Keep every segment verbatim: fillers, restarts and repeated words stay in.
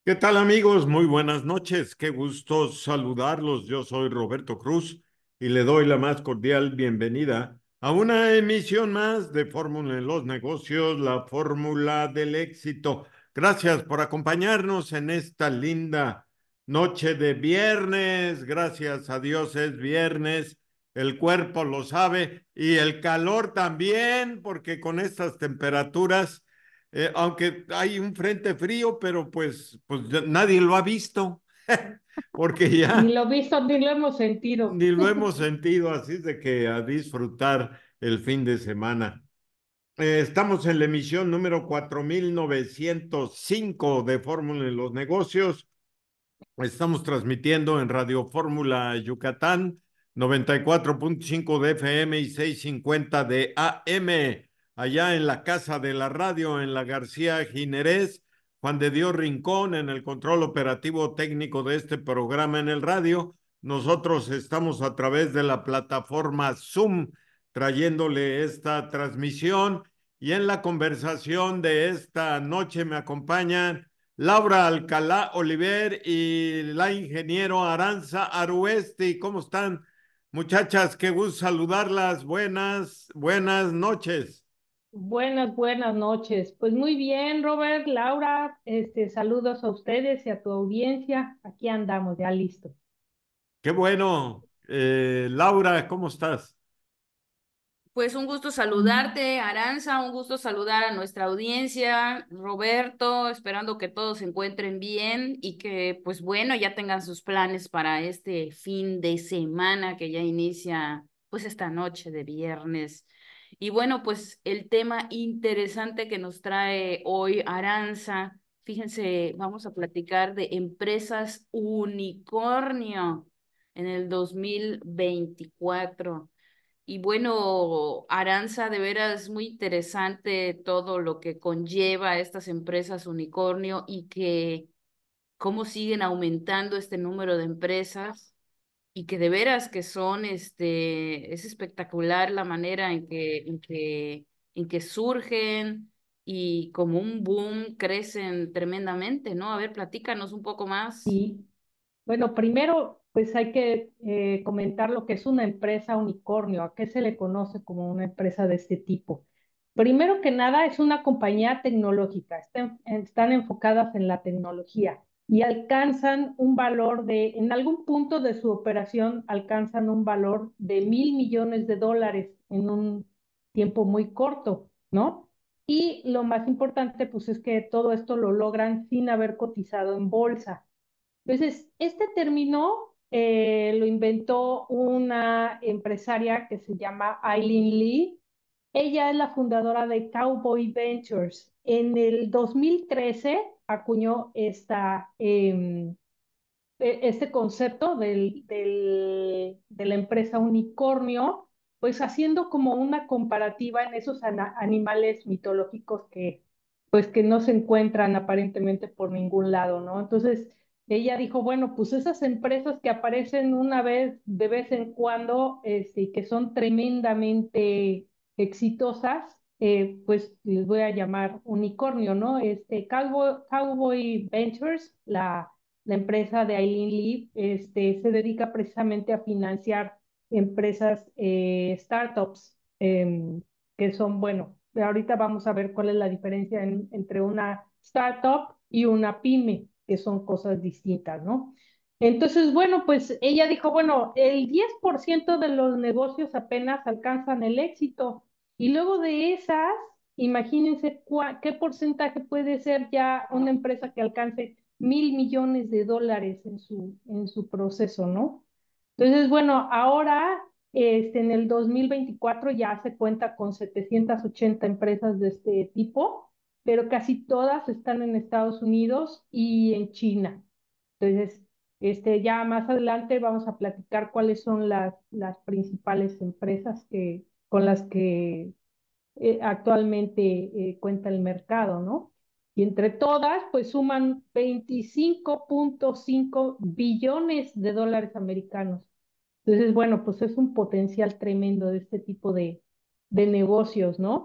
¿Qué tal amigos? Muy buenas noches. Qué gusto saludarlos. Yo soy Roberto Cruz y le doy la más cordial bienvenida a una emisión más de Fórmula en los Negocios, la fórmula del éxito. Gracias por acompañarnos en esta linda noche de viernes. Gracias a Dios es viernes. El cuerpo lo sabe y el calor también, porque con estas temperaturas eh, aunque hay un frente frío, pero pues, pues ya nadie lo ha visto, porque Ni ya lo visto ni lo hemos sentido. ni lo hemos sentido, así de que a disfrutar el fin de semana. Eh, estamos en la emisión número cuatro mil novecientos cinco de Fórmula en los Negocios. Estamos transmitiendo en Radio Fórmula Yucatán, noventa y cuatro punto cinco de F M y seiscientos cincuenta de A M, allá en la Casa de la Radio, en la García Ginerés, Juan de Dios Rincón, en el control operativo técnico de este programa en el radio. Nosotros estamos a través de la plataforma Zoom, trayéndole esta transmisión y en la conversación de esta noche me acompañan Laura Alcalá Oliver y la ingeniero Aranza Aruesti. ¿Cómo están, muchachas? Qué gusto saludarlas. Buenas, buenas noches. Buenas, buenas noches. Pues muy bien, Robert, Laura, este, saludos a ustedes y a tu audiencia. Aquí andamos, ya listo. Qué bueno. Eh, Laura, ¿cómo estás? Pues un gusto saludarte, Aranza, un gusto saludar a nuestra audiencia, Roberto, esperando que todos se encuentren bien y que, pues bueno, ya tengan sus planes para este fin de semana que ya inicia, pues esta noche de viernes. Y bueno, pues el tema interesante que nos trae hoy Aranza, fíjense, vamos a platicar de empresas unicornio en el dos mil veinticuatro. Y bueno, Aranza, de veras muy interesante todo lo que conlleva estas empresas unicornio y que cómo siguen aumentando este número de empresas y que de veras que son, este, es espectacular la manera en que, en que, en que surgen y como un boom crecen tremendamente, ¿no? A ver, platícanos un poco más. Y bueno, primero, pues hay que eh, comentar lo que es una empresa unicornio, a qué se le conoce como una empresa de este tipo. Primero que nada, es una compañía tecnológica, están, están enfocadas en la tecnología y alcanzan un valor de, en algún punto de su operación, alcanzan un valor de mil millones de dólares en un tiempo muy corto, ¿no? Y lo más importante, pues es que todo esto lo logran sin haber cotizado en bolsa. Entonces, este término eh, lo inventó una empresaria que se llama Eileen Lee. Ella es la fundadora de Cowboy Ventures. En el dos mil trece acuñó esta, eh, este concepto del, del, de la empresa unicornio, pues haciendo como una comparativa en esos ana- animales mitológicos que, pues que no se encuentran aparentemente por ningún lado, ¿no? Entonces, ella dijo, bueno, pues esas empresas que aparecen una vez, de vez en cuando, este, y que son tremendamente exitosas, eh, pues les voy a llamar unicornio, ¿no? Este, Cowboy, Cowboy Ventures, la la empresa de Aileen Lee, este, se dedica precisamente a financiar empresas, eh, startups, eh, que son, bueno, ahorita vamos a ver cuál es la diferencia en, entre una startup y una pyme, que son cosas distintas, ¿no? Entonces, bueno, pues ella dijo, bueno, el diez por ciento de los negocios apenas alcanzan el éxito y luego de esas, imagínense qué porcentaje puede ser ya una empresa que alcance mil millones de dólares en su, en su proceso, ¿no? Entonces, bueno, ahora este, en el dos mil veinticuatro ya se cuenta con setecientas ochenta empresas de este tipo, pero casi todas están en Estados Unidos y en China. Entonces, este, ya más adelante vamos a platicar cuáles son las, las principales empresas que, con las que eh, actualmente eh, cuenta el mercado, ¿no? Y entre todas, pues suman veinticinco punto cinco billones de dólares americanos. Entonces, bueno, pues es un potencial tremendo de este tipo de, de negocios, ¿no?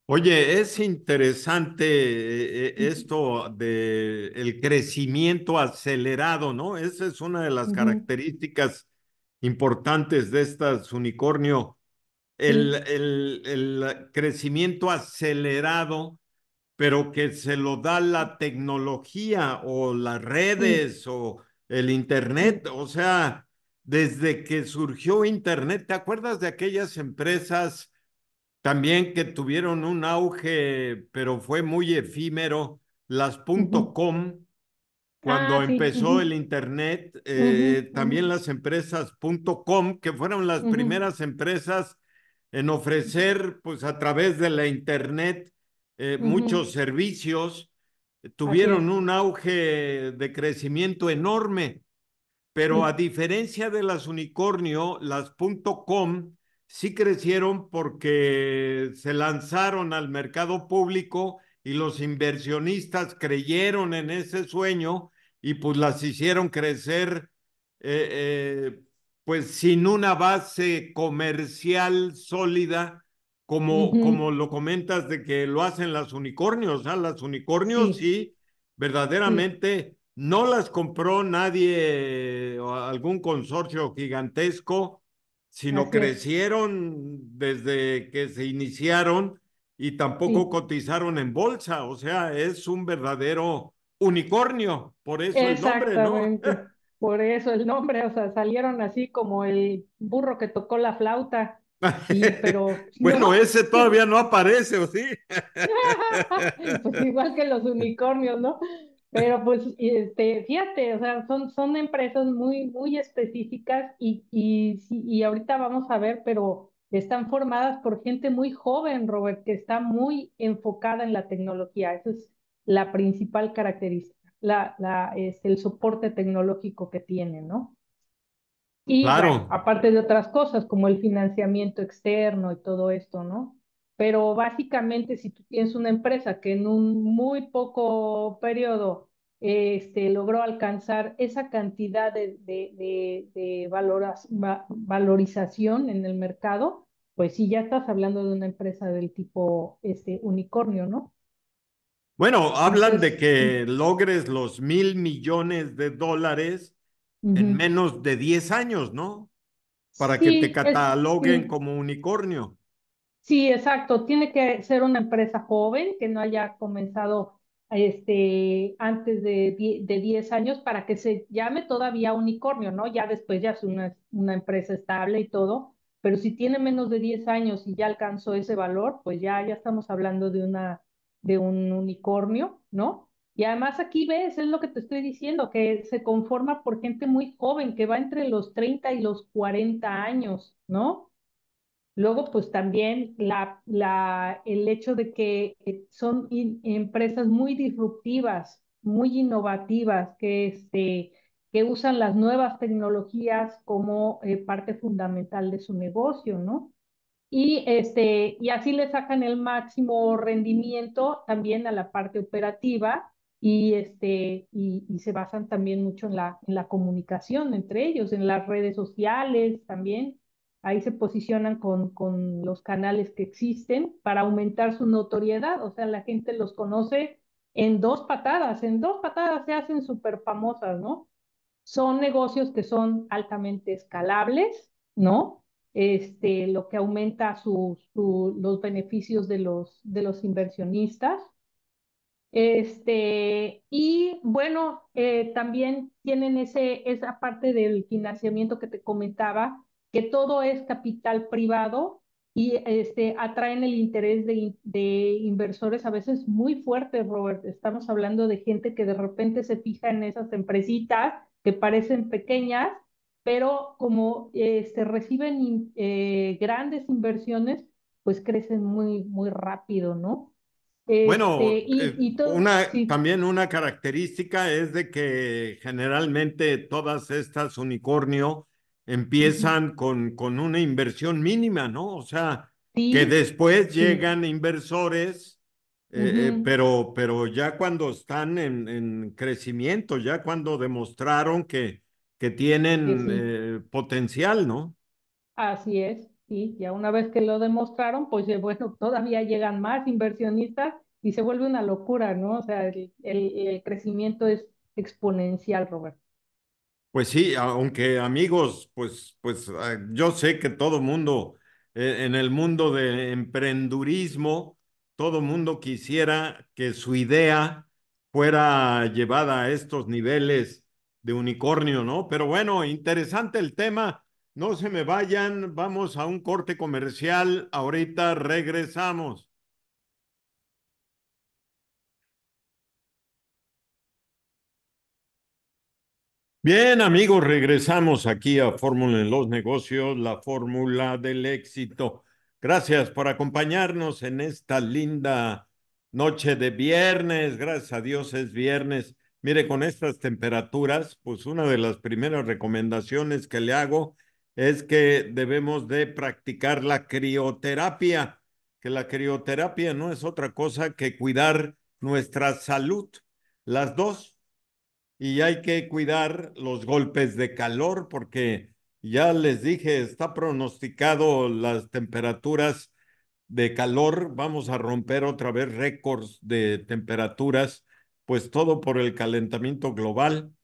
Oye, es interesante eh, eh, esto de el crecimiento acelerado, ¿no? Esa es una de las Ujú, características importantes de estas unicornio, el, sí, el, el crecimiento acelerado, pero que se lo da la tecnología o las sí, redes o el internet. sí. O sea, desde que surgió internet, ¿te acuerdas de aquellas empresas también que tuvieron un auge, pero fue muy efímero, las Ujú. .com, cuando Ah, sí. empezó el Ujú, internet, ujú, eh, ujú, también las empresas .com, que fueron las ujú, primeras empresas en ofrecer, pues a través de la internet, eh, ujú. muchos servicios, Así tuvieron es. un auge de crecimiento enorme. Pero a Sí. diferencia de las unicornio, las .com sí crecieron porque se lanzaron al mercado público y los inversionistas creyeron en ese sueño y pues las hicieron crecer eh, eh, pues sin una base comercial sólida, como, como Ujú, lo comentas de que lo hacen las unicornios. ¿Ah? Las unicornios sí, sí sí. verdaderamente no las compró nadie o algún consorcio gigantesco, sino Así es. crecieron desde que se iniciaron y tampoco Sí. cotizaron en bolsa. O sea, es un verdadero unicornio, por eso el nombre, ¿no? Exactamente. Por eso el nombre, o sea, salieron así como el burro que tocó la flauta. Y, pero, Bueno, ¿no? ese todavía no aparece, ¿o sí? Pues igual que los unicornios, ¿no? Pero pues, este, fíjate, o sea, son, son empresas muy, muy específicas y, y, sí, y ahorita vamos a ver, pero están formadas por gente muy joven, Robert, que está muy enfocada en la tecnología. Esa es la principal característica, la, la, es el soporte tecnológico que tienen, ¿no? Y bueno, Claro. aparte de otras cosas como el financiamiento externo y todo esto, ¿no? Pero básicamente si tú tienes una empresa que en un muy poco periodo este, logró alcanzar esa cantidad de, de, de, de valoras, va, valorización en el mercado, pues sí, ya estás hablando de una empresa del tipo este, unicornio, ¿no? Bueno, hablan de Entonces, que logres los mil millones de dólares en ujú. menos de diez años, ¿no? Para que te Sí, es, cataloguen sí. como unicornio. Sí, exacto. Tiene que ser una empresa joven que no haya comenzado este, antes de, die- de diez años para que se llame todavía unicornio, ¿no? Ya después ya es una, una empresa estable y todo, pero si tiene menos de diez años y ya alcanzó ese valor, pues ya, ya estamos hablando de una, de un unicornio, ¿no? Y además aquí ves, es lo que te estoy diciendo, que se conforma por gente muy joven, que va entre los treinta y los cuarenta años, ¿no? Luego, pues también la, la, el hecho de que eh, son in- empresas muy disruptivas, muy innovativas, que, este, que usan las nuevas tecnologías como eh, parte fundamental de su negocio, ¿no? Y, este, y así le sacan el máximo rendimiento también a la parte operativa y, este, y, y se basan también mucho en la, en la comunicación entre ellos, en las redes sociales también. Ahí se posicionan con, con los canales que existen para aumentar su notoriedad. O sea, la gente los conoce en dos patadas, en dos patadas se hacen súper famosas, ¿no? Son negocios que son altamente escalables, ¿no? Este, lo que aumenta su, su, los beneficios de los, de los inversionistas. Este, y bueno, eh, también tienen ese, esa parte del financiamiento que te comentaba, que todo es capital privado y este, atraen el interés de, de inversores a veces muy fuertes, Robert. Estamos hablando de gente que de repente se fija en esas empresitas que parecen pequeñas, pero como este, reciben eh, grandes inversiones, pues crecen muy, muy rápido, ¿no? Este, Bueno, y, eh, y todo, una, sí, también una característica es de que generalmente todas estas unicornio ujú, empiezan con, con una inversión mínima, ¿no? O sea, que sí, después sí, llegan inversores, eh, eh, ujú, pero, pero ya cuando están en, en crecimiento, ya cuando demostraron que, que que tienen sí, eh, potencial, ¿no? así es. Sí, ya una vez que lo demostraron, pues eh, bueno, todavía llegan más inversionistas y se vuelve una locura, ¿no? O sea, el, el, el crecimiento es exponencial, Robert. Pues sí, aunque amigos, pues, pues ah, yo sé que todo mundo, eh, en el mundo de emprendurismo, todo mundo quisiera que su idea fuera llevada a estos niveles de unicornio, ¿no? Pero bueno, interesante el tema. No se me vayan, vamos a un corte comercial. Ahorita regresamos. Bien, amigos, regresamos aquí a Fórmula en los Negocios, la fórmula del éxito. Gracias por acompañarnos en esta linda noche de viernes. Gracias a Dios es viernes. Mire, con estas temperaturas, pues una de las primeras recomendaciones que le hago es que debemos de practicar la crioterapia, que la crioterapia no es otra cosa que cuidar nuestra salud. Las dos, y hay que cuidar los golpes de calor porque ya les dije, está pronosticado las temperaturas de calor, vamos a romper otra vez récords de temperaturas, pues todo por el calentamiento global.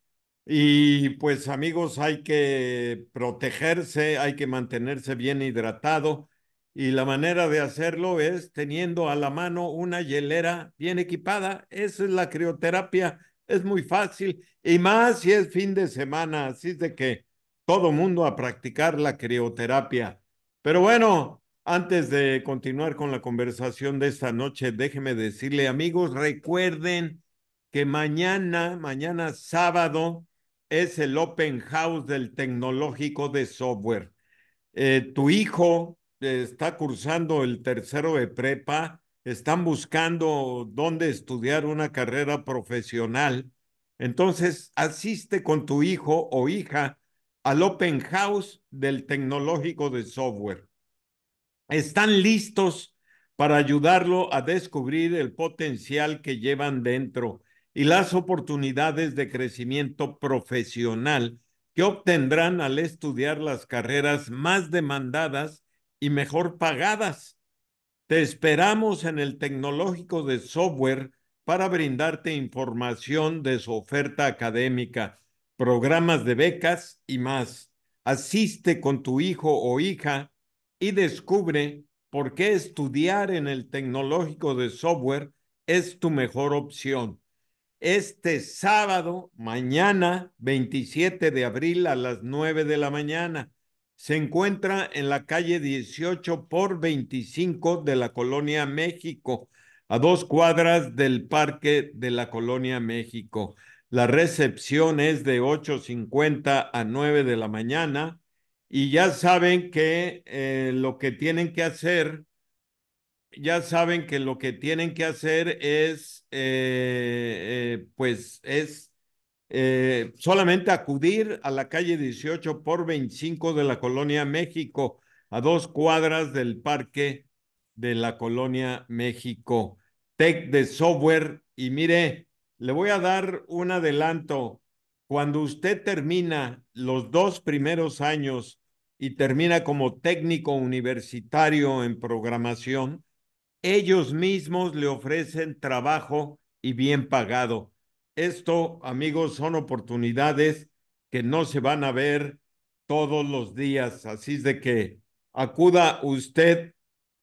Y pues amigos, hay que protegerse, hay que mantenerse bien hidratado y la manera de hacerlo es teniendo a la mano una hielera bien equipada. Esa es la crioterapia, es muy fácil y más si es fin de semana, así es de que todo mundo a practicar la crioterapia. Pero bueno, antes de continuar con la conversación de esta noche, déjeme decirle amigos, recuerden que mañana, mañana sábado, es el Open House del Tecnológico de Software. Eh, tu hijo eh, está cursando el tercero de prepa, están buscando dónde estudiar una carrera profesional. Entonces, asiste con tu hijo o hija al Open House del Tecnológico de Software. Están listos para ayudarlo a descubrir el potencial que llevan dentro y las oportunidades de crecimiento profesional que obtendrán al estudiar las carreras más demandadas y mejor pagadas. Te esperamos en el Tecnológico de Software para brindarte información de su oferta académica, programas de becas y más. Asiste con tu hijo o hija y descubre por qué estudiar en el Tecnológico de Software es tu mejor opción. Este sábado, mañana, veintisiete de abril a las nueve de la mañana. Se encuentra en la calle dieciocho por veinticinco de la Colonia México, a dos cuadras del Parque de la Colonia México. La recepción es de ocho cincuenta a nueve de la mañana y ya saben que eh, lo que tienen que hacer ya saben que lo que tienen que hacer es, eh, eh, pues, es eh, solamente acudir a la calle dieciocho por veinticinco de la Colonia México, a dos cuadras del Parque de la Colonia México. Tech de Software. Y mire, le voy a dar un adelanto. Cuando usted termina los dos primeros años y termina como técnico universitario en programación, ellos mismos le ofrecen trabajo y bien pagado. Esto, amigos, son oportunidades que no se van a ver todos los días. Así es de que acuda usted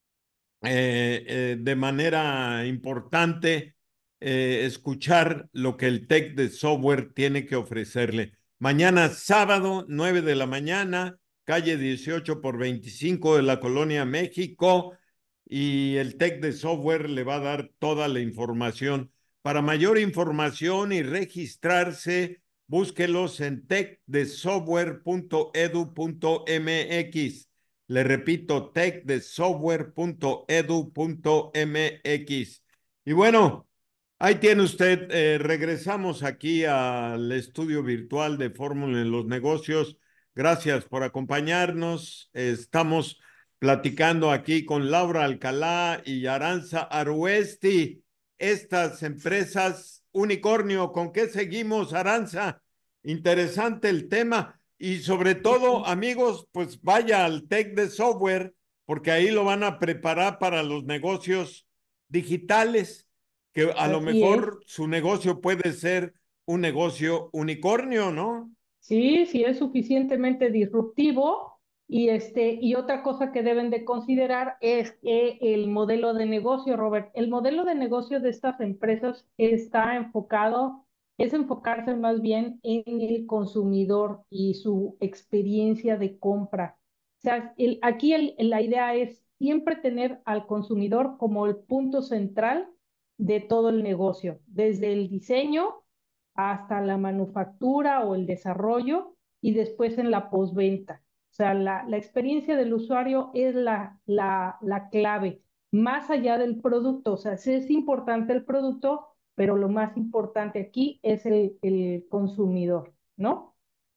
eh, eh, de manera importante eh, escuchar lo que el Tech de Software tiene que ofrecerle. Mañana sábado, nueve de la mañana, calle dieciocho por veinticinco de la Colonia México, y el Tech de Software le va a dar toda la información. Para mayor información y registrarse, búsquelos en tech de software punto edu punto mx. Le repito, tech de software punto edu punto mx. Y bueno, ahí tiene usted, eh, regresamos aquí al estudio virtual de Fórmula en los Negocios. Gracias por acompañarnos. Estamos platicando aquí con Laura Alcalá y Aranza Aruesti. Estas empresas unicornio, ¿con qué seguimos, Aranza? Interesante el tema. Y sobre todo, amigos, pues vaya al Tech de Software porque ahí lo van a preparar para los negocios digitales, que a lo Así es. mejor su negocio puede ser un negocio unicornio, ¿no? Sí, sí es suficientemente disruptivo y este y otra cosa que deben de considerar es que el modelo de negocio, Robert, el modelo de negocio de estas empresas está enfocado, es enfocarse más bien en el consumidor y su experiencia de compra. O sea, el, aquí el, la idea es siempre tener al consumidor como el punto central de todo el negocio, desde el diseño hasta la manufactura o el desarrollo y después en la postventa. O sea, la, la experiencia del usuario es la, la, la clave, más allá del producto. O sea, sí es importante el producto, pero lo más importante aquí es el, el consumidor, ¿no?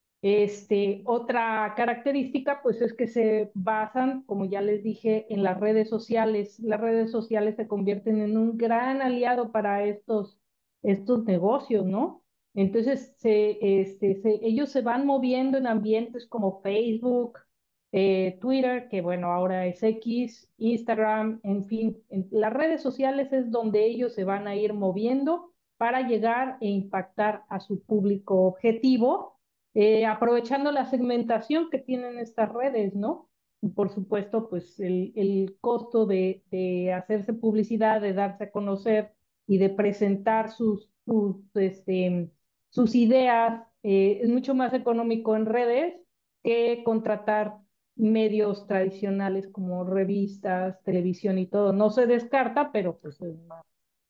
Este, otra característica, pues es que se basan, como ya les dije, en las redes sociales. Las redes sociales se convierten en un gran aliado para estos, estos negocios, ¿no? Entonces, se, este, se, ellos se van moviendo en ambientes como Facebook, eh, Twitter, que bueno, ahora es X, Instagram, en fin, en las redes sociales es donde ellos se van a ir moviendo para llegar e impactar a su público objetivo, eh, aprovechando la segmentación que tienen estas redes, ¿no? Y por supuesto, pues el, el costo de, de, hacerse publicidad, de darse a conocer y de presentar sus, sus, este, sus ideas eh, es mucho más económico en redes que contratar medios tradicionales como revistas, televisión y todo. No se descarta, pero pues es más,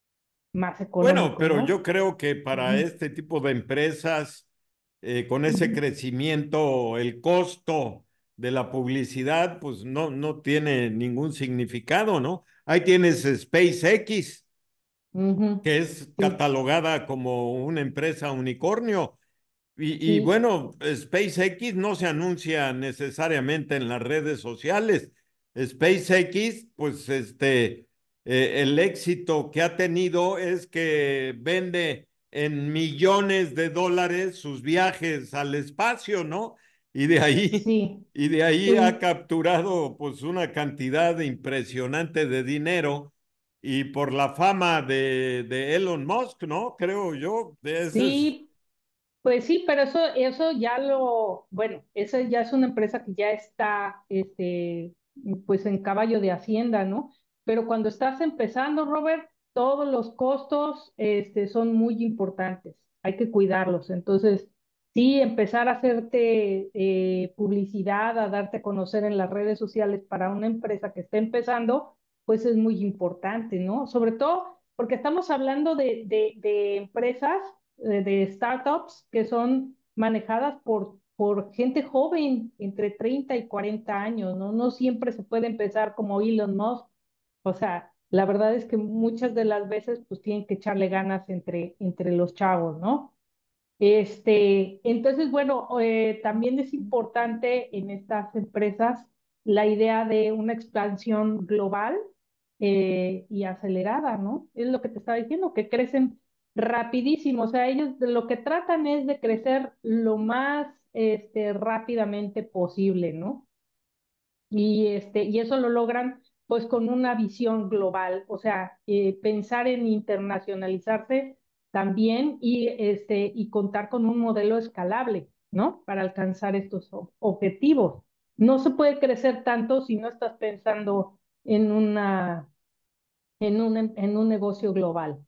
más Bueno, económico, pero ¿no? yo creo que Uh para -huh. este tipo de empresas, eh, con Uh ese -huh. crecimiento, el costo de la publicidad, pues no, no tiene ningún significado, ¿no? Ahí tienes SpaceX, Uh -huh. que es Sí, catalogada como una empresa unicornio. Y, y sí, bueno, SpaceX no se anuncia necesariamente en las redes sociales. SpaceX, pues este, eh, el éxito que ha tenido es que vende en millones de dólares sus viajes al espacio, ¿no? Y de ahí, sí, y de ahí ha sí. capturado pues una cantidad impresionante de dinero y por la fama de, de Elon Musk, ¿no? Creo yo, ese es. Sí, pues sí, pero eso, eso ya lo, bueno, esa ya es una empresa que ya está, este, pues en caballo de Hacienda, ¿no? Pero cuando estás empezando, Robert, todos los costos, este, son muy importantes. Hay que cuidarlos. Entonces, sí, empezar a hacerte eh, publicidad, a darte a conocer en las redes sociales para una empresa que está empezando, pues es muy importante, ¿no? Sobre todo porque estamos hablando de, de, de empresas de, de startups que son manejadas por, por gente joven, entre treinta y cuarenta años, ¿no? No siempre se puede empezar como Elon Musk. O sea, la verdad es que muchas de las veces pues tienen que echarle ganas entre, entre los chavos, ¿no? Este, entonces, bueno, eh, también es importante en estas empresas la idea de una expansión global eh, y acelerada, ¿no? Es lo que te estaba diciendo, que crecen rapidísimo. O sea, ellos de lo que tratan es de crecer lo más este, rápidamente posible, ¿no? Y, este, y eso lo logran pues con una visión global, o sea, eh, pensar en internacionalizarse también y, este, y contar con un modelo escalable, ¿no? Para alcanzar estos objetivos. No se puede crecer tanto si no estás pensando en, una, en, un, en un negocio global.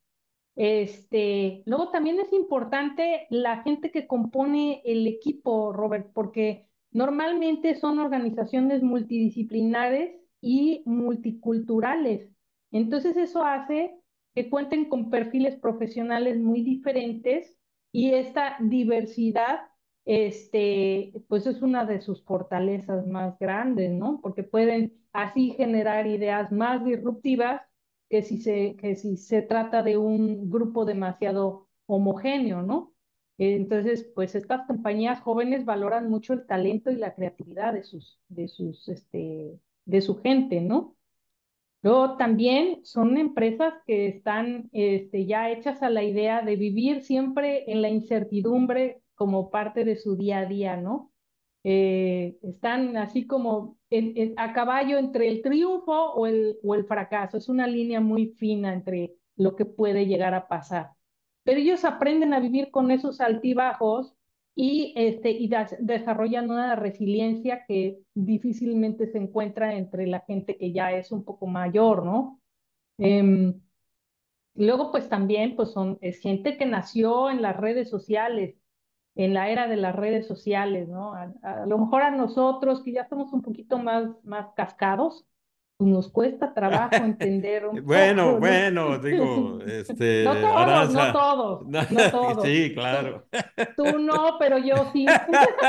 Este, luego también es importante la gente que compone el equipo, Robert, porque normalmente son organizaciones multidisciplinares y multiculturales. Entonces eso hace que cuenten con perfiles profesionales muy diferentes y esta diversidad, este, pues es una de sus fortalezas más grandes, ¿no? Porque pueden así generar ideas más disruptivas que si se, que si se trata de un grupo demasiado homogéneo, ¿no? Entonces, pues estas compañías jóvenes valoran mucho el talento y la creatividad de sus, de sus, este, de su gente, ¿no? Luego también son empresas que están este, ya hechas a la idea de vivir siempre en la incertidumbre como parte de su día a día, ¿no? eh, están así como en, en, a caballo entre el triunfo o el, o el fracaso. Es una línea muy fina entre lo que puede llegar a pasar. Pero ellos aprenden a vivir con esos altibajos y, este, y das, desarrollan una resiliencia que difícilmente se encuentra entre la gente que ya es un poco mayor, ¿no? Eh, Luego, pues también, pues son, es gente que nació en las redes sociales, en la era de las redes sociales, ¿no? A, a lo mejor a nosotros, que ya estamos un poquito más, más cascados, pues nos cuesta trabajo entender un Bueno, poco, ¿no? bueno, digo, No este, todos, no Aranza. todos, no todos. Sí, Tú, claro. tú no, pero yo sí.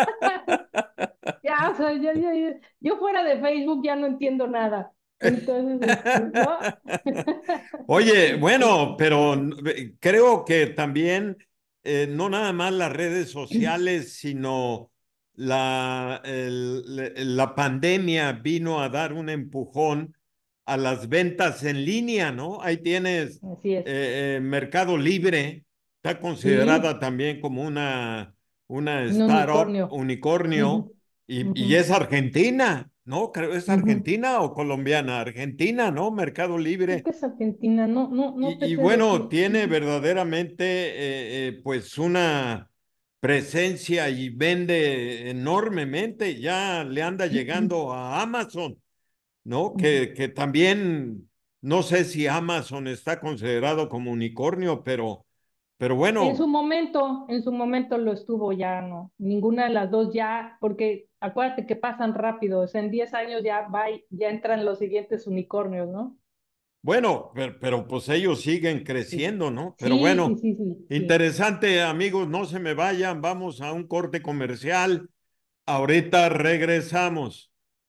Ya, o sea, yo, yo, yo, yo fuera de Facebook ya no entiendo nada. Entonces, este, ¿no? Oye, bueno, pero eh, creo que también eh, no nada más las redes sociales, sino la, el- la pandemia vino a dar un empujón a las ventas en línea, ¿no? Ahí tienes Así es. eh, eh, Mercado Libre, está Sí, considerada también como una, una un startup unicornio. unicornio Ujú, y, y ujú, es argentina, ¿no? Creo es ujú. argentina o colombiana, Argentina, ¿no? Mercado Creo Libre. que es Argentina, no, no, no te Y, y sé bueno, decir. tiene Ujú, verdaderamente eh, eh, pues una presencia y vende enormemente. Ya le anda llegando a Amazon, ¿no? ujú. Que, que también no sé si Amazon está considerado como unicornio, pero, pero En su bueno, momento, en su momento lo estuvo ya, no. Ninguna de las dos ya, porque acuérdate que pasan rápido, o sea, en diez años ya va, y- ya entran los siguientes unicornios, ¿no? bueno, pero, pero pues ellos siguen Sí, creciendo, ¿no? Pero sí, sí, bueno, sí, sí, sí. interesante, amigos, no se me vayan, vamos a un corte comercial. Ahorita regresamos.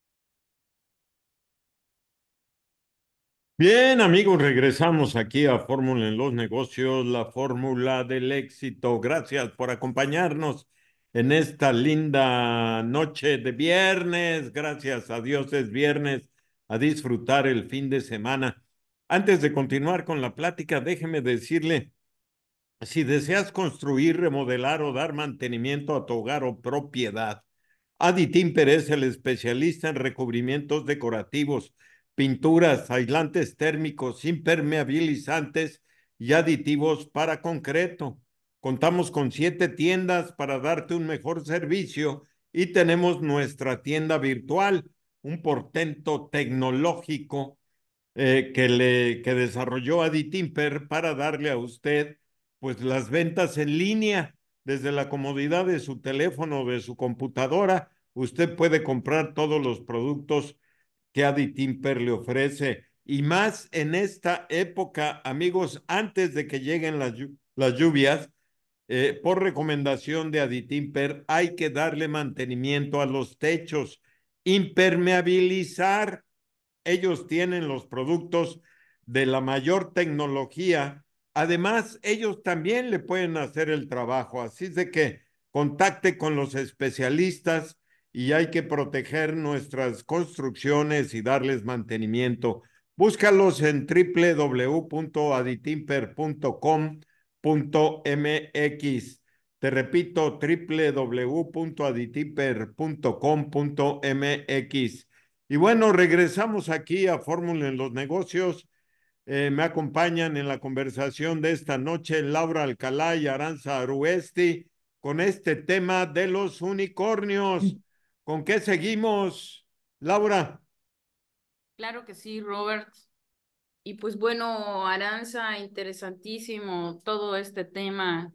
Bien, amigos, regresamos aquí a Fórmula en los Negocios, la fórmula del éxito. Gracias por acompañarnos en esta linda noche de viernes. Gracias a Dios es viernes, a disfrutar el fin de semana. Antes de continuar con la plática, déjeme decirle, si deseas construir, remodelar o dar mantenimiento a tu hogar o propiedad, Adi Timper es el especialista en recubrimientos decorativos, pinturas, aislantes térmicos, impermeabilizantes y aditivos para concreto. Contamos con siete tiendas para darte un mejor servicio y tenemos nuestra tienda virtual, un portento tecnológico eh, que, le, que desarrolló Adi Timper para darle a usted pues las ventas en línea desde la comodidad de su teléfono o de su computadora. Usted puede comprar todos los productos que Adi Timper le ofrece y más en esta época, amigos, antes de que lleguen las, las lluvias. Eh, por recomendación de Adi Timper, hay que darle mantenimiento a los techos, impermeabilizar. Ellos tienen los productos de la mayor tecnología. Además, ellos también le pueden hacer el trabajo. Así es de que contacte con los especialistas y hay que proteger nuestras construcciones y darles mantenimiento. Búscalos en w w w punto aditimper punto com punto m x. Te repito, w w w punto aditimper punto com punto m x. Y bueno, regresamos aquí a Fórmula en los Negocios. Eh, me acompañan en la conversación de esta noche Laura Alcalá y Aranza Aruesti con este tema de los unicornios. ¿Con qué seguimos, Laura? Claro que sí, Robert. Y pues bueno, Aranza, interesantísimo todo este tema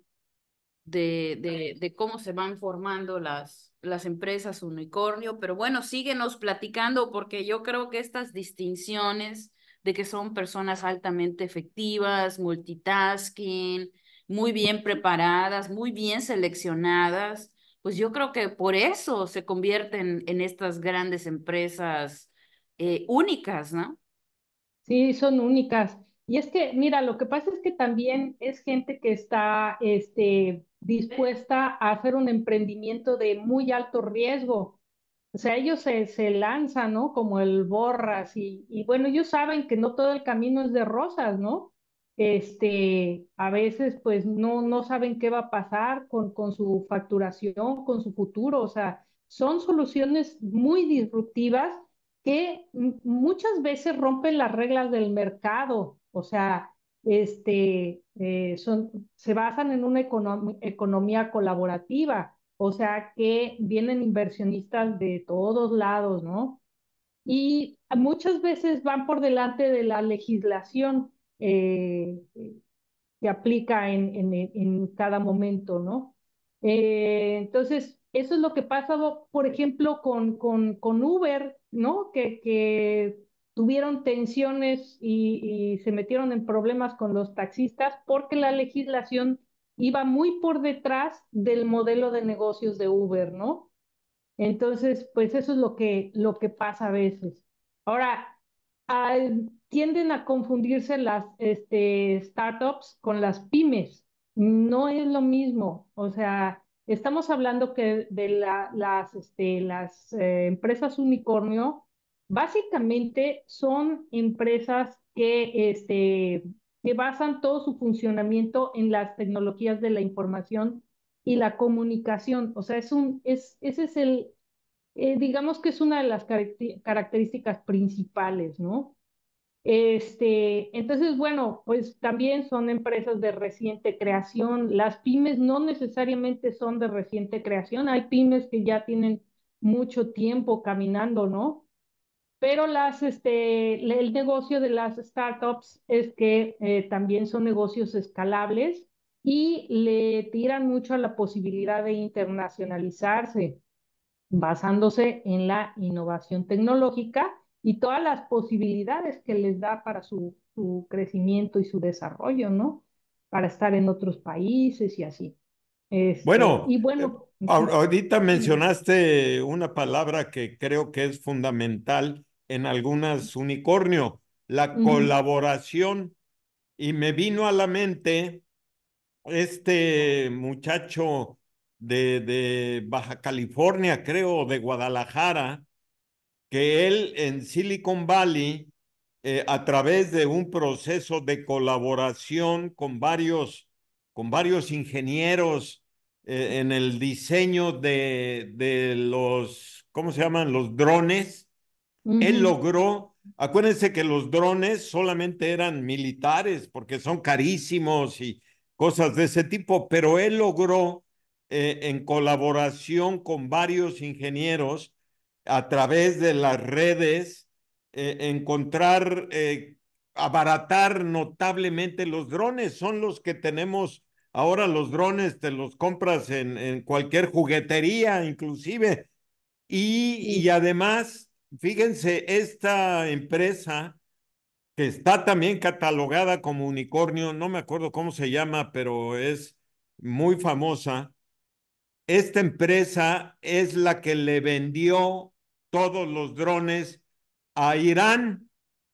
de, de, de cómo se van formando las, las empresas unicornio, pero bueno, síguenos platicando porque yo creo que estas distinciones de que son personas altamente efectivas, multitasking, muy bien preparadas, muy bien seleccionadas, pues yo creo que por eso se convierten en estas grandes empresas eh, únicas, ¿no? Sí, son únicas. Y es que, mira, lo que pasa es que también es gente que está, este, dispuesta a hacer un emprendimiento de muy alto riesgo. O sea, ellos se, se lanzan, ¿no? Como el Borras y, y bueno, ellos saben que no todo el camino es de rosas, ¿no? Este, a veces pues no, no saben qué va a pasar con, con su facturación, con su futuro. O sea, son soluciones muy disruptivas que muchas veces rompen las reglas del mercado, o sea, este, eh, son, se basan en una econom economía colaborativa, o sea, que vienen inversionistas de todos lados, ¿no? Y muchas veces van por delante de la legislación eh, que aplica en, en, en cada momento, ¿no? Eh, entonces, eso es lo que pasa, por ejemplo, con, con, con Uber, ¿no? Que, que tuvieron tensiones y, y se metieron en problemas con los taxistas porque la legislación iba muy por detrás del modelo de negocios de Uber, ¿no? Entonces, pues eso es lo que, lo que pasa a veces. Ahora, al- tienden a confundirse las este, startups con las pymes. No es lo mismo. O sea, estamos hablando que de la- las, este, las eh, empresas unicornio, básicamente son empresas que, este, que basan todo su funcionamiento en las tecnologías de la información y la comunicación. O sea, es un, es, ese es el, eh, digamos que es una de las caracti- características principales, ¿no? Este, entonces, bueno, pues también son empresas de reciente creación. Las pymes no necesariamente son de reciente creación. Hay pymes que ya tienen mucho tiempo caminando, ¿no? Pero las, este, el negocio de las startups es que eh, también son negocios escalables y le tiran mucho a la posibilidad de internacionalizarse basándose en la innovación tecnológica y todas las posibilidades que les da para su, su crecimiento y su desarrollo, ¿no? Para estar en otros países y así. Este, Bueno, y eh, bueno, ahor- ujú, ahorita dime. mencionaste una palabra que creo que es fundamental en algunas unicornio, la Ujú, colaboración. Y me vino a la mente este muchacho de, de Baja California, creo, de Guadalajara, que él en Silicon Valley, eh, a través de un proceso de colaboración con varios, con varios ingenieros eh, en el diseño de, de los, ¿cómo se llaman? Los drones, él ujú, logró, acuérdense que los drones solamente eran militares porque son carísimos y cosas de ese tipo, pero él logró, eh, en colaboración con varios ingenieros, a través de las redes, eh, encontrar, eh, abaratar notablemente los drones. Son los que tenemos ahora, los drones te los compras en, en cualquier juguetería, inclusive. Y, y sí, además, fíjense, esta empresa que está también catalogada como unicornio, no me acuerdo cómo se llama, pero es muy famosa. Esta empresa es la que le vendió todos los drones a Irán.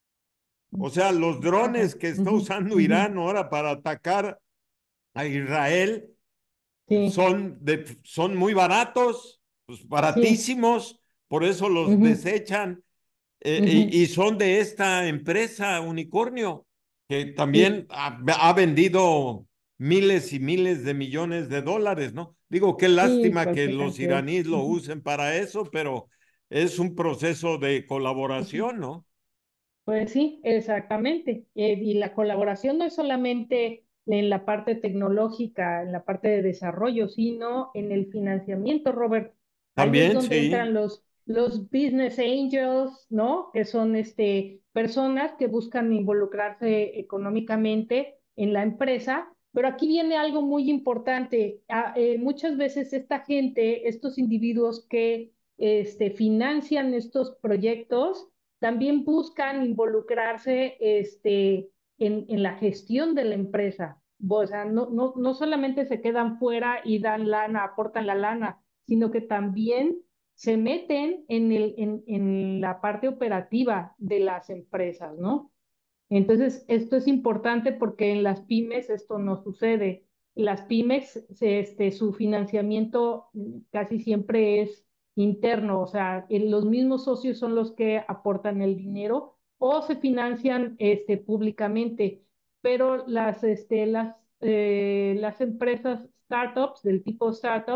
O sea, los drones wow, que está ujú, usando ujú, Irán ahora para atacar a Israel sí, son, de, son muy baratos, pues sí, baratísimos, por eso los ujú, desechan. Eh, y, ujú, y son de esta empresa Unicornio, que también sí, ha, ha vendido miles y miles de millones de dólares, ¿no? Digo, qué sí, lástima que cualquier los cantidad. iraníes lo Ujú. usen para eso, pero es un proceso de colaboración, ¿no? Pues sí, exactamente. Eh, y la colaboración no es solamente en la parte tecnológica, en la parte de desarrollo, sino en el financiamiento, Robert. Ahí es También, donde entran sí, los, los business angels, ¿no? Que son este, personas que buscan involucrarse económicamente en la empresa. Pero aquí viene algo muy importante. Ah, eh, muchas veces esta gente, estos individuos que este, financian estos proyectos, también buscan involucrarse este, en, en la gestión de la empresa. O sea, no, no, no solamente se quedan fuera y dan lana, aportan la lana, sino que también se meten en, el, en, en la parte operativa de las empresas, ¿no? Entonces, esto es importante porque en las pymes esto no sucede. Las pymes, se- este, su financiamiento mm, casi siempre es interno, o sea, el- los mismos socios son los que aportan el dinero o se financian este, públicamente, pero las, este, las, eh, las empresas startups del tipo startup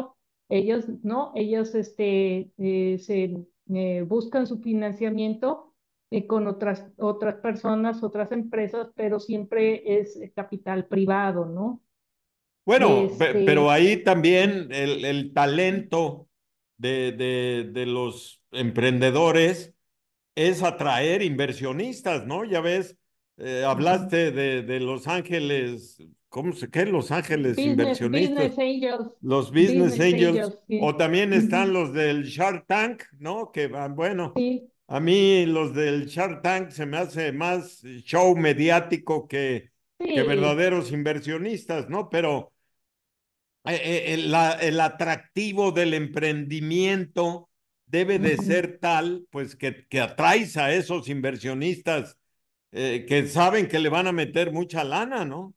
Ellos, ¿no? Ellos este, eh, se eh, buscan su financiamiento eh, con otras, otras personas, otras empresas, pero siempre es capital privado, ¿no? Bueno, pe- pero Este, ahí también el, el talento de, de, de los emprendedores es atraer inversionistas, ¿no? Ya ves, eh, ujú. hablaste de, de Los Ángeles, ¿cómo se qué? Los Ángeles Business, inversionistas, business angels, los Business business Angels, angels, sí. o también están Ujú. los del Shark Tank, ¿no? Que van, bueno, Sí, a mí los del Shark Tank se me hace más show mediático que, que sí. verdaderos inversionistas, ¿no? Pero eh, eh, el, la- el atractivo del emprendimiento debe de Ujú. ser tal, pues que, que atraes a esos inversionistas eh, que saben que le van a meter mucha lana, ¿no?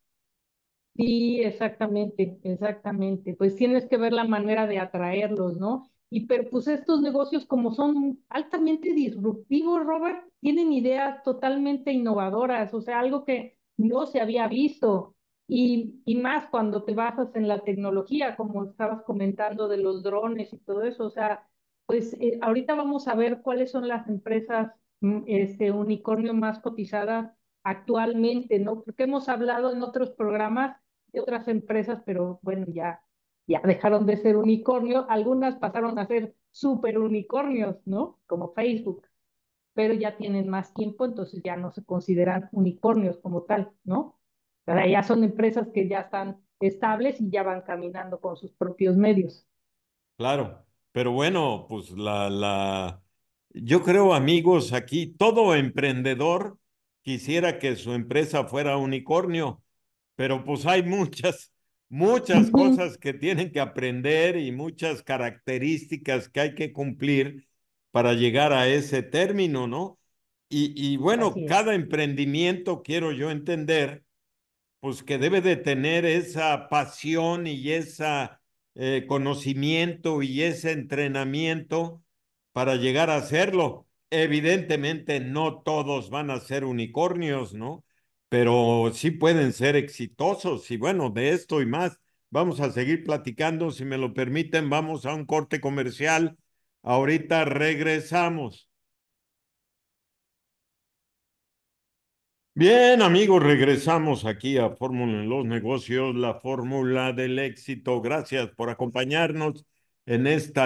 Sí, exactamente, exactamente. Pues tienes que ver la manera de atraerlos, ¿no? Y pero pues estos negocios como son altamente disruptivos, Robert, tienen ideas totalmente innovadoras, o sea, algo que no se había visto. Y, y más cuando te basas en la tecnología, como estabas comentando de los drones y todo eso, o sea, pues eh, ahorita vamos a ver cuáles son las empresas, mm, este, unicornio más cotizadas actualmente, ¿no? Porque hemos hablado en otros programas de otras empresas, pero bueno, ya, ya dejaron de ser unicornios, algunas pasaron a ser super unicornios, ¿no? Como Facebook, pero ya tienen más tiempo, entonces ya no se consideran unicornios como tal, ¿no? O sea, ya son empresas que ya están estables y ya van caminando con sus propios medios. Claro, pero bueno, pues la, la, yo creo, amigos, aquí todo emprendedor quisiera que su empresa fuera unicornio, pero pues hay muchas, muchas Ujú. cosas que tienen que aprender y muchas características que hay que cumplir para llegar a ese término, ¿no? Y, y bueno, Así es. cada emprendimiento, quiero yo entender pues que debe de tener esa pasión y esa eh, conocimiento y ese entrenamiento para llegar a hacerlo. Evidentemente no todos van a ser unicornios, ¿no? Pero sí pueden ser exitosos y bueno, de esto y más vamos a seguir platicando. Si me lo permiten, vamos a un corte comercial. Ahorita regresamos. Bien, amigos, regresamos aquí a Fórmula en los Negocios, la fórmula del éxito. Gracias por acompañarnos en esta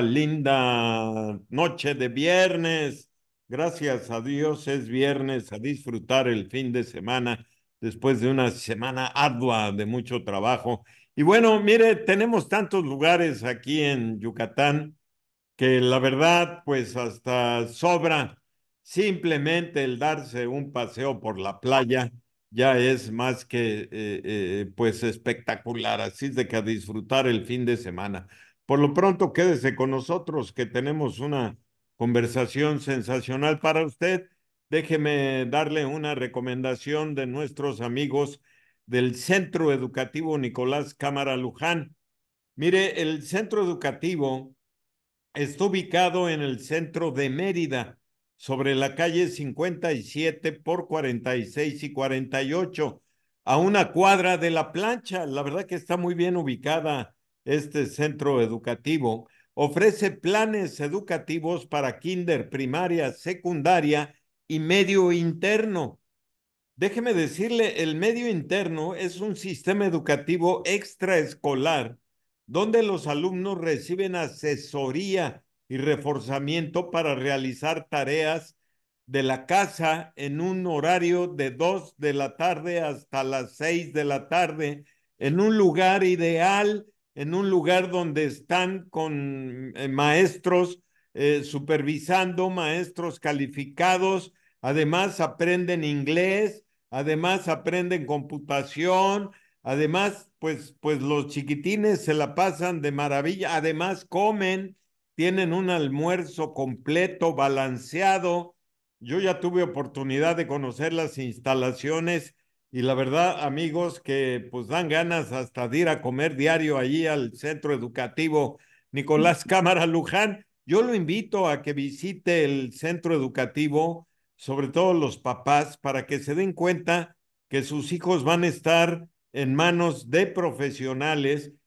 linda noche de viernes. Gracias a Dios es viernes, a disfrutar el fin de semana después de una semana ardua de mucho trabajo. Y bueno, mire, tenemos tantos lugares aquí en Yucatán que la verdad, pues hasta sobra simplemente el darse un paseo por la playa ya es más que eh, eh, pues espectacular, así es de que a disfrutar el fin de semana. Por lo pronto, quédese con nosotros que tenemos una conversación sensacional para usted. Déjeme darle una recomendación de nuestros amigos del Centro Educativo Nicolás Cámara Luján. Mire, el centro educativo está ubicado en el centro de Mérida, sobre la calle cincuenta y siete por cuarenta y seis y cuarenta y ocho, a una cuadra de la plancha. La verdad que está muy bien ubicada este centro educativo. Ofrece planes educativos para kinder, primaria, secundaria y medio interno. Déjeme decirle, el medio interno es un sistema educativo extraescolar donde los alumnos reciben asesoría y reforzamiento para realizar tareas de la casa en un horario de dos de la tarde hasta las seis de la tarde, en un lugar ideal, en un lugar donde están con eh, maestros eh, supervisando, maestros calificados, además aprenden inglés. Además aprenden computación, además, pues, pues los chiquitines se la pasan de maravilla, además comen, tienen un almuerzo completo, balanceado. Yo ya tuve oportunidad de conocer las instalaciones y la verdad, amigos, que pues dan ganas hasta de ir a comer diario allí al centro educativo Nicolás Cámara Luján. Yo lo invito a que visite el centro educativo, sobre todo los papás, para que se den cuenta que sus hijos van a estar en manos de profesionales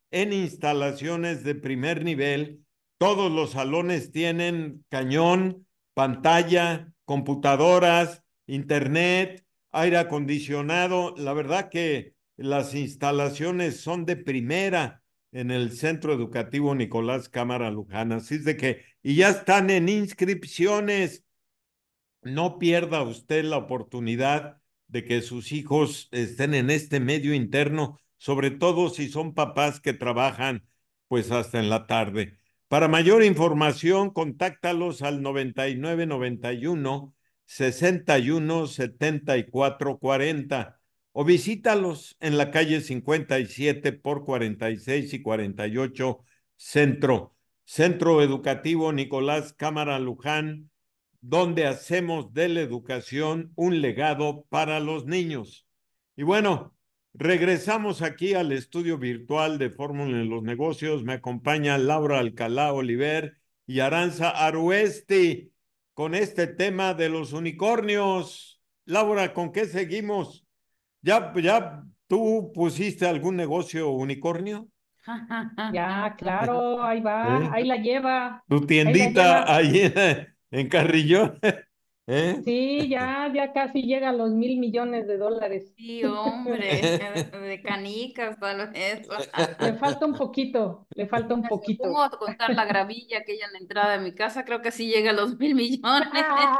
en instalaciones de primer nivel. Todos los salones tienen cañón, pantalla, computadoras, internet, aire acondicionado. La verdad que las instalaciones son de primera en el Centro Educativo Nicolás Cámara Luján. Así es de que, y ya están en inscripciones. No pierda usted la oportunidad de que sus hijos estén en este medio interno, sobre todo si son papás que trabajan pues hasta en la tarde. Para mayor información, contáctalos al noventa y nueve noventa y uno sesenta y uno setenta y cuatro cuarenta o visítalos en la calle cincuenta y siete por cuarenta y seis y cuarenta y ocho Centro, Centro Educativo Nicolás Cámara Luján, donde hacemos de la educación un legado para los niños. Y bueno, regresamos aquí al estudio virtual de Fórmula en los Negocios. Me acompaña Laura Alcalá Oliver y Aranza Aruesti con este tema de los unicornios. Laura, ¿con qué seguimos? ¿Ya, ya tú pusiste algún negocio unicornio? Ya, claro, ahí va, ¿Eh? ahí la lleva, Tu ahí la tiendita lleva. ahí en, en Carrillón. ¿Eh? Sí, ya, ya casi llega a los mil millones de dólares. Sí, hombre, de canicas, tal vez. Le falta un poquito, le falta un Si me pongo poquito. a contar la gravilla que hay en la entrada de mi casa, creo que sí llega a los mil millones.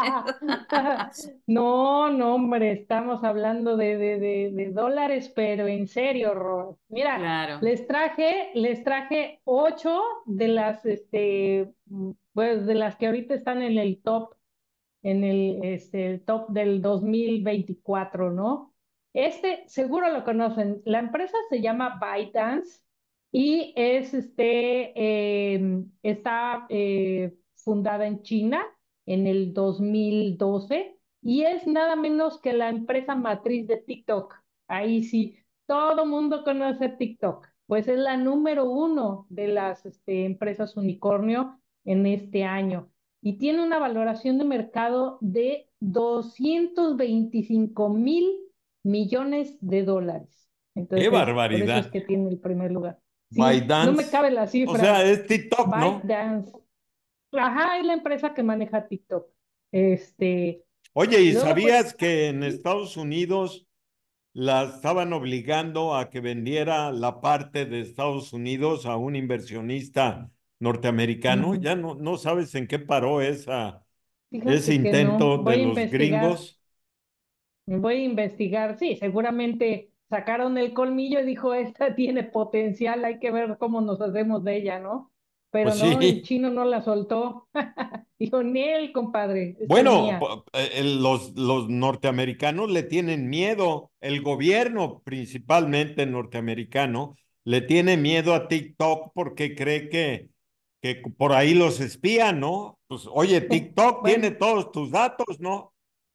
No, no, hombre, estamos hablando de, de, de, de dólares, pero en serio, Ro. Mira, Claro. les traje, les traje ocho de las, este, mm, pues de las que ahorita están en el top en el, este, el top del dos mil veinticuatro, ¿no? Este seguro lo conocen. La empresa se llama ByteDance y es, este, eh, está eh, fundada en China en el dos mil doce y es nada menos que la empresa matriz de TikTok. Ahí sí, todo mundo conoce TikTok. Pues es la número uno de las este, empresas unicornio en este año y tiene una valoración de mercado de doscientos veinticinco mil millones de dólares. ¡Qué Entonces, por eso es barbaridad! que tiene el primer lugar. Sí, no me ByteDance, cabe la o sea, cifra. es TikTok, ¿no? ByteDance. Ajá, es la empresa que maneja TikTok. Este, Oye, ¿y luego, pues, sabías que en sí, Estados Unidos la estaban obligando a que vendiera la parte de Estados Unidos a un inversionista norteamericano? ujú. Ya no, no sabes en qué paró esa, ese Fíjate que no. intento de Voy a los investigar. gringos. Voy a investigar, sí, seguramente sacaron el colmillo y dijo, esta tiene potencial, hay que ver cómo nos hacemos de ella, ¿no? Pero Pues no, el sí. chino no la soltó. Dijo, ni él, compadre, esta es Bueno, mía. po- eh, los, los norteamericanos le tienen miedo, el gobierno principalmente norteamericano le tiene miedo a TikTok porque cree que, que por ahí los espían, ¿no? Pues oye, TikTok tiene Bueno, todos tus datos, ¿no?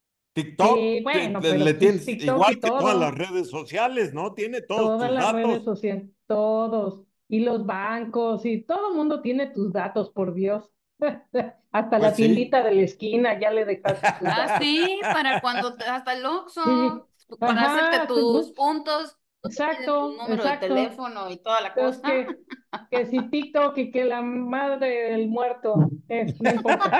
sí, TikTok te- bueno, te- le pero pues tienes TikTok y igual que todas las todo, redes sociales, ¿no? Tiene todos todas tus las redes datos. sociales, todos, y los bancos, y todo el mundo tiene tus datos, por Dios. Hasta la Pues sí. tiendita de la esquina ya le dejaste tus Ah, datos. sí, para cuando te- hasta el Sí, Oxxo, para hacerte ajá, tus puntos, tú te piden tu exacto, número de exacto. teléfono y toda la Entonces, cosa. que, que si TikTok y que la madre del muerto, eh, no importa,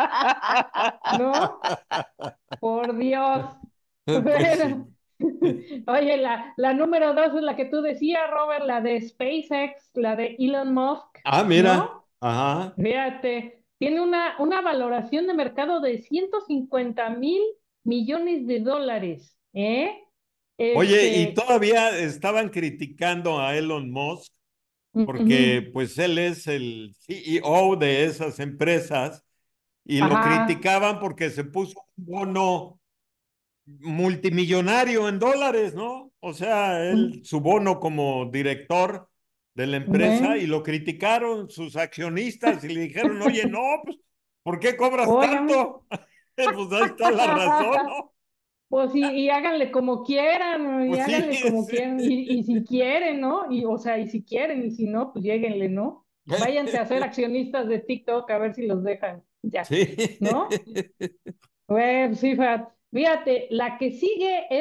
¿no? Por Dios. Pues sí. Bueno, oye, la, la número dos es la que tú decías, Robert, la de SpaceX, la de Elon Musk, Ah, mira. ¿no? Ajá. Fíjate, tiene una, una valoración de mercado de ciento cincuenta mil millones de dólares, ¿eh? Oye, y Este, todavía estaban criticando a Elon Musk ujú, porque pues él es el C E O de esas empresas y lo ajá, criticaban porque se puso un bono multimillonario en dólares, ¿no? O sea, él, mm, su bono como director de la empresa y bueno. lo criticaron sus accionistas y le dijeron, oye, no, pues, ¿por qué cobras Oigan, tanto? Pues ahí está la razón, ¿no? pues y, y háganle como quieran, y Pues sí, háganle como sí. quieran, y, y si quieren, ¿no? Y, o sea, y si quieren, y si no, pues lléguenle, ¿no? Váyanse a ser accionistas de TikTok a ver si los dejan, ya, Sí. ¿no? Pues sí, Fat. Fíjate, la que sigue es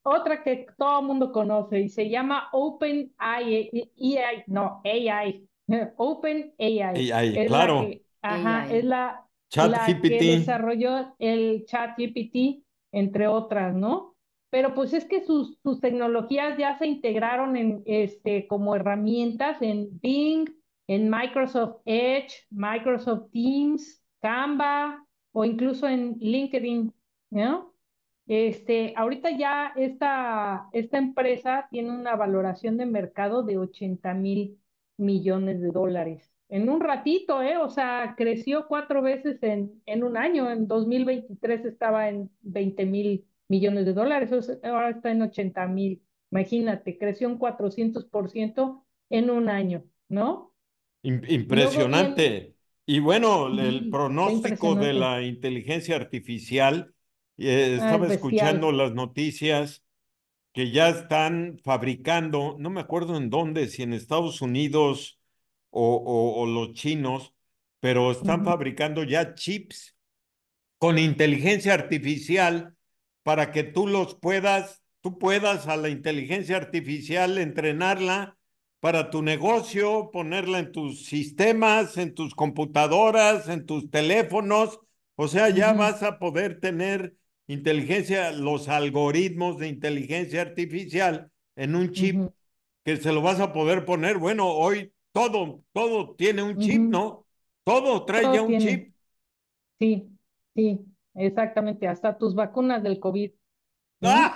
otra que todo el mundo conoce y se llama Open A I, no, A I, Open A I. Y ahí, Es la claro, que, ajá, es la, la que ChatGPT. desarrolló el ChatGPT, entre otras, ¿no? Pero pues es que sus, sus tecnologías ya se integraron en, este, como herramientas en Bing, en Microsoft Edge, Microsoft Teams, Canva o incluso en LinkedIn, ¿no? Este, ahorita ya esta, esta empresa tiene una valoración de mercado de ochenta mil millones de dólares. En un ratito, ¿eh? O sea, creció cuatro veces en, en un año. En dos mil veintitrés estaba en veinte mil millones de dólares, o sea, ahora está en ochenta mil. Imagínate, creció un cuatrocientos por ciento en un año, ¿no? Luego viene, Impresionante. Y bueno, el sí, está pronóstico de impresionante. la inteligencia artificial, eh, Ah, estaba es escuchando bestial. las noticias que ya están fabricando, no me acuerdo en dónde, si en Estados Unidos o, o- o los chinos, pero están Ujú, fabricando ya chips con inteligencia artificial para que tú los puedas, tú puedas a la inteligencia artificial entrenarla para tu negocio, ponerla en tus sistemas, en tus computadoras, en tus teléfonos. O sea, ya ujú, vas a poder tener inteligencia, los algoritmos de inteligencia artificial en un chip ujú, que se lo vas a poder poner. Bueno, hoy todo, todo tiene un chip, ujú. ¿no? Todo trae ya Todo un tiene. chip. Sí, sí, exactamente, hasta tus vacunas del COVID. ¿Mm?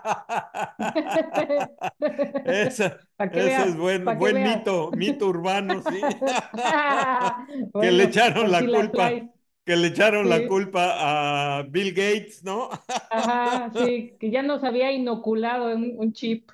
Esa, Para que ese es veas, buen, para que buen veas. mito, mito urbano, sí. Que le Bueno, echaron por si la las culpa, traes. que le echaron la Sí, culpa a Bill Gates, ¿no? ajá, sí, que ya nos había inoculado un, un chip.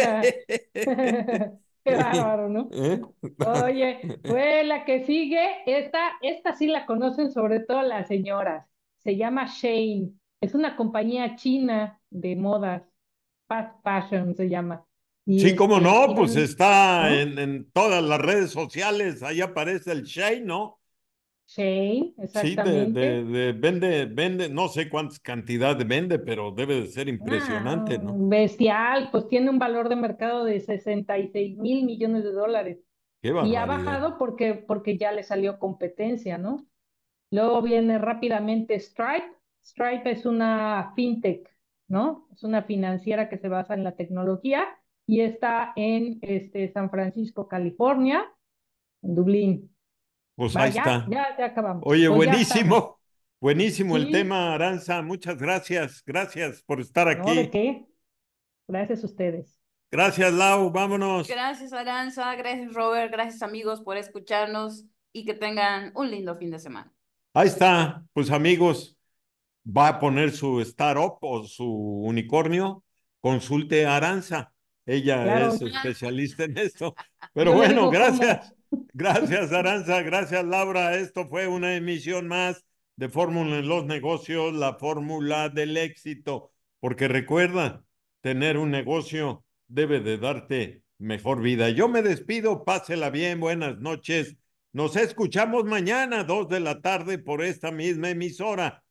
Qué bárbaro, ¿no? ¿Eh? Oye, pues la que sigue, esta, esta sí la conocen sobre todo las señoras. Se llama Shane. Es una compañía china de modas, fast fashion se llama. Y Sí, cómo este, no, pues iban, está ¿no? en, en todas las redes sociales, ahí aparece el Shane, ¿no? Shane, Sí, de, exactamente. de, de vende, vende, no sé cuántas cantidades vende, pero debe de ser Ah, impresionante, ¿no? bestial, pues tiene un valor de mercado de sesenta y seis mil millones de dólares. Qué Y ha barbaridad. bajado porque, porque ya le salió competencia, ¿no? Luego viene rápidamente Stripe. Stripe es una fintech, ¿no? Es una financiera que se basa en la tecnología y está en este, San Francisco, California, en Dublín. Pues ahí Vaya, está. ya, ya acabamos. Oye, Pues ya estamos. buenísimo, buenísimo el Sí, tema, Aranza. Muchas gracias, gracias por estar ¿no? ¿De aquí. qué? Gracias a ustedes. Gracias, Lau, vámonos. Gracias, Aranza. Gracias, Robert. Gracias, amigos, por escucharnos y que tengan un lindo fin de semana. Ahí está, pues amigos, va a poner su startup o su unicornio, consulte a Aranza. Ella es Claro, especialista en esto. Pero yo le bueno, digo gracias. cómo. Gracias, Aranza. Gracias, Laura. Esto fue una emisión más de Fórmula en los Negocios, la fórmula del éxito. Porque recuerda, tener un negocio debe de darte mejor vida. Yo me despido, pásela bien, buenas noches. Nos escuchamos mañana, dos de la tarde, por esta misma emisora.